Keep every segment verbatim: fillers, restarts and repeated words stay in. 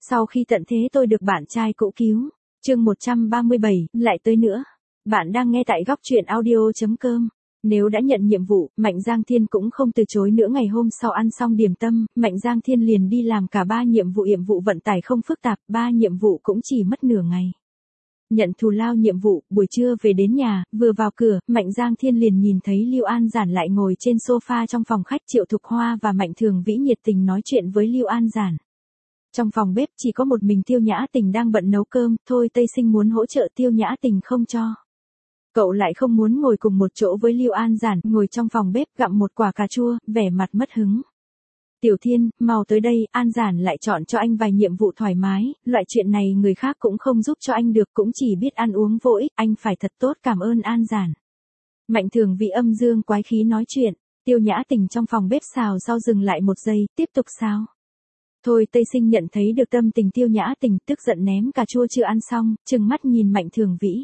Sau khi tận thế tôi được bạn trai cũ cứu. Chương một trăm ba mươi bảy, lại tới nữa. Bạn đang nghe tại góc truyện audio chấm com. Nếu đã nhận nhiệm vụ, Mạnh Giang Thiên cũng không từ chối nữa. Ngày hôm sau ăn xong điểm tâm, Mạnh Giang Thiên liền đi làm cả ba nhiệm vụ. Nhiệm vụ vận tải không phức tạp, ba nhiệm vụ cũng chỉ mất nửa ngày. Nhận thù lao nhiệm vụ, buổi trưa về đến nhà, vừa vào cửa, Mạnh Giang Thiên liền nhìn thấy Lưu An Giản lại ngồi trên sofa trong phòng khách. Triệu Thục Hoa và Mạnh Thường Vĩ nhiệt tình nói chuyện với Lưu An Giản. Trong phòng bếp chỉ có một mình Tiêu Nhã Tình đang bận nấu cơm, thôi Tây Sinh muốn hỗ trợ Tiêu Nhã Tình không cho. Cậu lại không muốn ngồi cùng một chỗ với Lưu An Giản, ngồi trong phòng bếp gặm một quả cà chua, vẻ mặt mất hứng. Tiểu Thiên, mau tới đây, An Giản lại chọn cho anh vài nhiệm vụ thoải mái, loại chuyện này người khác cũng không giúp cho anh được, cũng chỉ biết ăn uống vô ích, anh phải thật tốt cảm ơn An Giản. Mạnh Thường Vĩ âm dương quái khí nói chuyện, Tiêu Nhã Tình trong phòng bếp xào rau dừng lại một giây, tiếp tục xào. Thôi Tây Sinh nhận thấy được tâm tình Tiêu Nhã Tình, tức giận ném cà chua chưa ăn xong, trừng mắt nhìn Mạnh Thường Vĩ.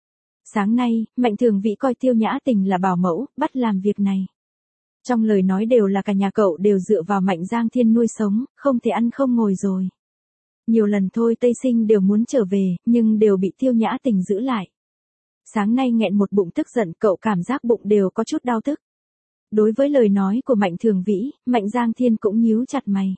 Sáng nay, Mạnh Thường Vĩ coi Tiêu Nhã Tình là bảo mẫu, bắt làm việc này. Trong lời nói đều là cả nhà cậu đều dựa vào Mạnh Giang Thiên nuôi sống, không thể ăn không ngồi rồi. Nhiều lần thôi Tây Sinh đều muốn trở về, nhưng đều bị Tiêu Nhã Tình giữ lại. Sáng nay nghẹn một bụng tức giận, cậu cảm giác bụng đều có chút đau tức. Đối với lời nói của Mạnh Thường Vĩ, Mạnh Giang Thiên cũng nhíu chặt mày.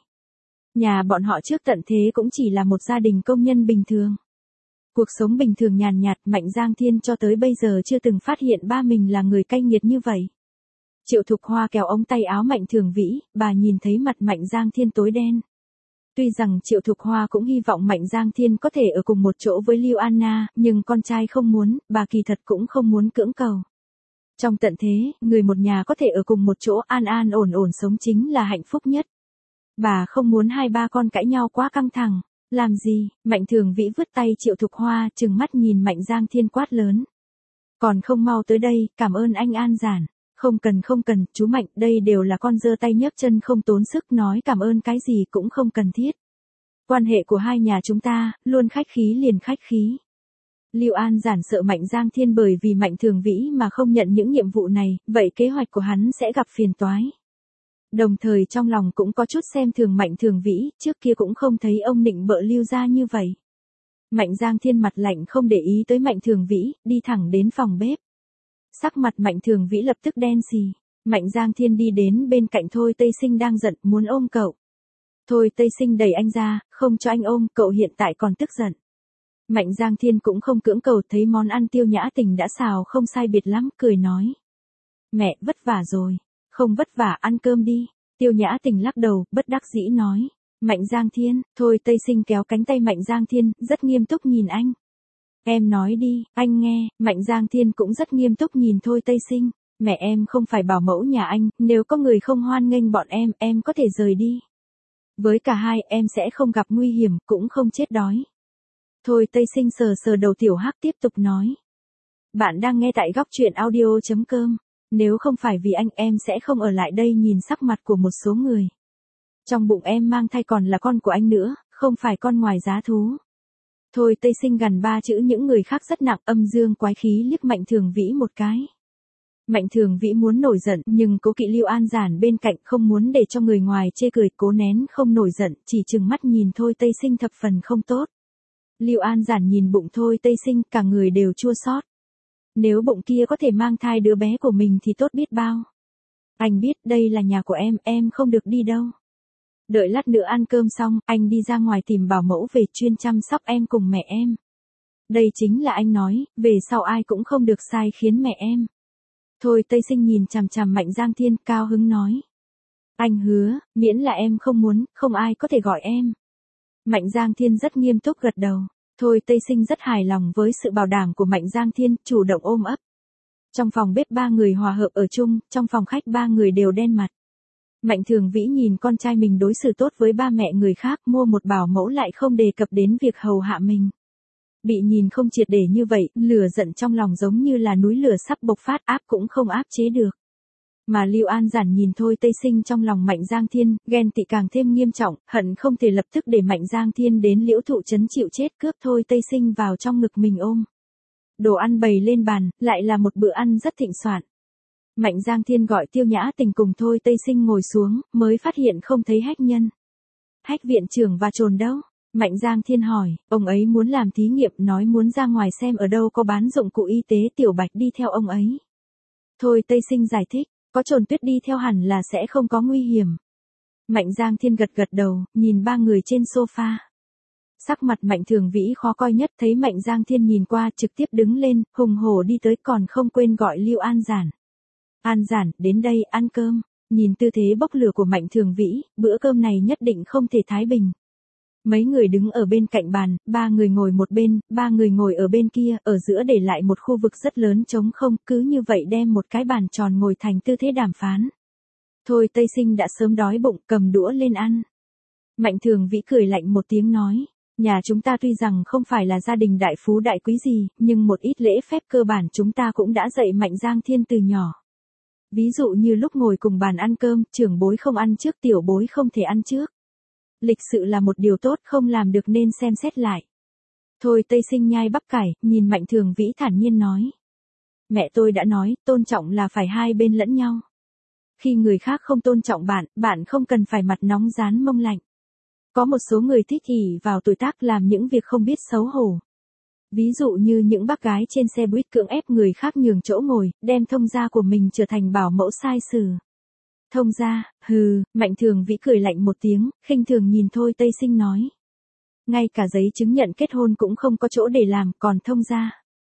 Nhà bọn họ trước tận thế cũng chỉ là một gia đình công nhân bình thường. Cuộc sống bình thường nhàn nhạt, Mạnh Giang Thiên cho tới bây giờ chưa từng phát hiện ba mình là người cay nghiệt như vậy. Triệu Thục Hoa kéo ống tay áo Mạnh Thường Vĩ, bà nhìn thấy mặt Mạnh Giang Thiên tối đen. Tuy rằng Triệu Thục Hoa cũng hy vọng Mạnh Giang Thiên có thể ở cùng một chỗ với Lưu Anna, nhưng con trai không muốn, bà kỳ thật cũng không muốn cưỡng cầu. Trong tận thế, người một nhà có thể ở cùng một chỗ an an ổn ổn sống chính là hạnh phúc nhất. Bà không muốn hai ba con cãi nhau quá căng thẳng. Làm gì? Mạnh Thường Vĩ vứt tay Triệu Thục Hoa, trừng mắt nhìn Mạnh Giang Thiên quát lớn. Còn không mau tới đây, cảm ơn anh An Giản. Không cần không cần, chú Mạnh, đây đều là con giơ tay nhấc chân không tốn sức, nói cảm ơn cái gì cũng không cần thiết. Quan hệ của hai nhà chúng ta, luôn khách khí liền khách khí. Lưu An Giản sợ Mạnh Giang Thiên bởi vì Mạnh Thường Vĩ mà không nhận những nhiệm vụ này, vậy kế hoạch của hắn sẽ gặp phiền toái. Đồng thời trong lòng cũng có chút xem thường Mạnh Thường Vĩ, trước kia cũng không thấy ông nịnh bợ Lưu gia như vậy. Mạnh Giang Thiên mặt lạnh không để ý tới Mạnh Thường Vĩ, đi thẳng đến phòng bếp. Sắc mặt Mạnh Thường Vĩ lập tức đen xì. Mạnh Giang Thiên đi đến bên cạnh Thôi Tây Sinh đang giận, muốn ôm cậu. Thôi Tây Sinh đẩy anh ra, không cho anh ôm, cậu hiện tại còn tức giận. Mạnh Giang Thiên cũng không cưỡng cầu, thấy món ăn Tiêu Nhã Tình đã xào không sai biệt lắm, cười nói. Mẹ, vất vả rồi. Không vất vả, ăn cơm đi. Tiêu Nhã Tình lắc đầu, bất đắc dĩ nói. Mạnh Giang Thiên, Thôi Tây Sinh kéo cánh tay Mạnh Giang Thiên, rất nghiêm túc nhìn anh. Em nói đi, anh nghe. Mạnh Giang Thiên cũng rất nghiêm túc nhìn Thôi Tây Sinh. Mẹ em không phải bảo mẫu nhà anh, nếu có người không hoan nghênh bọn em, em có thể rời đi. Với cả hai, em sẽ không gặp nguy hiểm, cũng không chết đói. Thôi Tây Sinh sờ sờ đầu tiểu hắc tiếp tục nói. Bạn đang nghe tại góc truyện audio chấm com. Nếu không phải vì anh, em sẽ không ở lại đây nhìn sắc mặt của một số người. Trong bụng em mang thai còn là con của anh nữa, không phải con ngoài giá thú. Thôi Tây Sinh gần ba chữ những người khác rất nặng, âm dương quái khí liếc Mạnh Thường Vĩ một cái. Mạnh Thường Vĩ muốn nổi giận, nhưng cố kỵ Lưu An Giản bên cạnh, không muốn để cho người ngoài chê cười, cố nén không nổi giận, chỉ trừng mắt nhìn Thôi Tây Sinh thập phần không tốt. Lưu An Giản nhìn bụng Thôi Tây Sinh, cả người đều chua xót. Nếu bụng kia có thể mang thai đứa bé của mình thì tốt biết bao. Anh biết đây là nhà của em, em không được đi đâu. Đợi lát nữa ăn cơm xong, anh đi ra ngoài tìm bảo mẫu về chuyên chăm sóc em cùng mẹ em. Đây chính là anh nói, về sau ai cũng không được sai khiến mẹ em. Thôi Tây Sinh nhìn chằm chằm Mạnh Giang Thiên, cao hứng nói. Anh hứa, miễn là em không muốn, không ai có thể gọi em. Mạnh Giang Thiên rất nghiêm túc gật đầu. Thôi Tây Sinh rất hài lòng với sự bảo đảm của Mạnh Giang Thiên, chủ động ôm ấp. Trong phòng bếp ba người hòa hợp ở chung, trong phòng khách ba người đều đen mặt. Mạnh Thường Vĩ nhìn con trai mình đối xử tốt với ba mẹ người khác, mua một bảo mẫu lại không đề cập đến việc hầu hạ mình. Bị nhìn không triệt để như vậy, lửa giận trong lòng giống như là núi lửa sắp bộc phát, áp cũng không áp chế được. Mà Lưu An Giản nhìn Thôi Tây Sinh trong lòng Mạnh Giang Thiên, ghen tị càng thêm nghiêm trọng, hận không thể lập tức để Mạnh Giang Thiên đến Liễu Thụ Trấn chịu chết, cướp Thôi Tây Sinh vào trong ngực mình ôm. Đồ ăn bày lên bàn, lại là một bữa ăn rất thịnh soạn. Mạnh Giang Thiên gọi Tiêu Nhã Tình cùng Thôi Tây Sinh ngồi xuống, mới phát hiện không thấy Hách Nhân. Hách viện trưởng và Trồn đâu? Mạnh Giang Thiên hỏi, ông ấy muốn làm thí nghiệm, nói muốn ra ngoài xem ở đâu có bán dụng cụ y tế, Tiểu Bạch đi theo ông ấy. Thôi Tây Sinh giải thích, có Trồn Tuyết đi theo hẳn là sẽ không có nguy hiểm. Mạnh Giang Thiên gật gật đầu, nhìn ba người trên sofa. Sắc mặt Mạnh Thường Vĩ khó coi nhất, thấy Mạnh Giang Thiên nhìn qua, trực tiếp đứng lên, hùng hổ đi tới, còn không quên gọi Lưu An Giản. An Giản, đến đây, ăn cơm. Nhìn tư thế bốc lửa của Mạnh Thường Vĩ, bữa cơm này nhất định không thể thái bình. Mấy người đứng ở bên cạnh bàn, ba người ngồi một bên, ba người ngồi ở bên kia, ở giữa để lại một khu vực rất lớn trống không, cứ như vậy đem một cái bàn tròn ngồi thành tư thế đàm phán. Thôi Tây Sinh đã sớm đói bụng, cầm đũa lên ăn. Mạnh Thường Vĩ cười lạnh một tiếng nói, nhà chúng ta tuy rằng không phải là gia đình đại phú đại quý gì, nhưng một ít lễ phép cơ bản chúng ta cũng đã dạy Mạnh Giang Thiên từ nhỏ. Ví dụ như lúc ngồi cùng bàn ăn cơm, trưởng bối không ăn trước, tiểu bối không thể ăn trước. Lịch sự là một điều tốt, không làm được nên xem xét lại. Thôi Tây Sinh nhai bắp cải, nhìn Mạnh Thường Vĩ thản nhiên nói. Mẹ tôi đã nói, tôn trọng là phải hai bên lẫn nhau. Khi người khác không tôn trọng bạn, bạn không cần phải mặt nóng rán mông lạnh. Có một số người thích ỷ vào tuổi tác làm những việc không biết xấu hổ. Ví dụ như những bác gái trên xe buýt cưỡng ép người khác nhường chỗ ngồi, đem thông gia của mình trở thành bảo mẫu sai sử. Thông gia, hừ, Mạnh Thường Vĩ cười lạnh một tiếng, khinh thường nhìn Thôi Tây Sinh nói. Ngay cả giấy chứng nhận kết hôn cũng không có chỗ để làm, còn thông gia.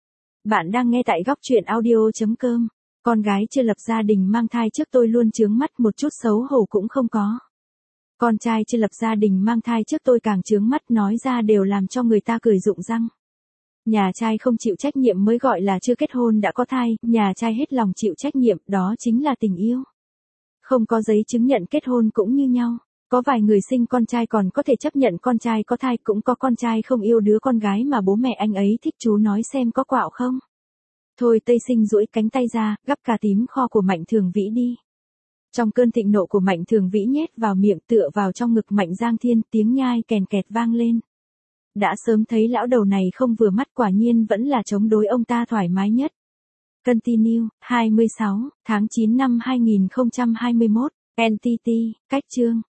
Bạn đang nghe tại góc truyện audio chấm com. Con gái chưa lập gia đình mang thai trước tôi luôn chướng mắt, một chút xấu hổ cũng không có. Con trai chưa lập gia đình mang thai trước tôi càng chướng mắt, nói ra đều làm cho người ta cười rụng răng. Nhà trai không chịu trách nhiệm mới gọi là chưa kết hôn đã có thai, nhà trai hết lòng chịu trách nhiệm, đó chính là tình yêu. Không có giấy chứng nhận kết hôn cũng như nhau. Có vài người sinh con trai còn có thể chấp nhận con trai có thai, cũng có con trai không yêu đứa con gái mà bố mẹ anh ấy thích, chú nói xem có quạo không. Thôi Tây Sinh duỗi cánh tay ra, gắp cà tím kho của Mạnh Thường Vĩ đi. Trong cơn thịnh nộ của Mạnh Thường Vĩ nhét vào miệng, tựa vào trong ngực Mạnh Giang Thiên, tiếng nhai kèn kẹt vang lên. Đã sớm thấy lão đầu này không vừa mắt, quả nhiên vẫn là chống đối ông ta thoải mái nhất. Continue, hai mươi sáu tháng chín năm hai nghìn không trăm hai mươi mốt, en tê tê, cách chương.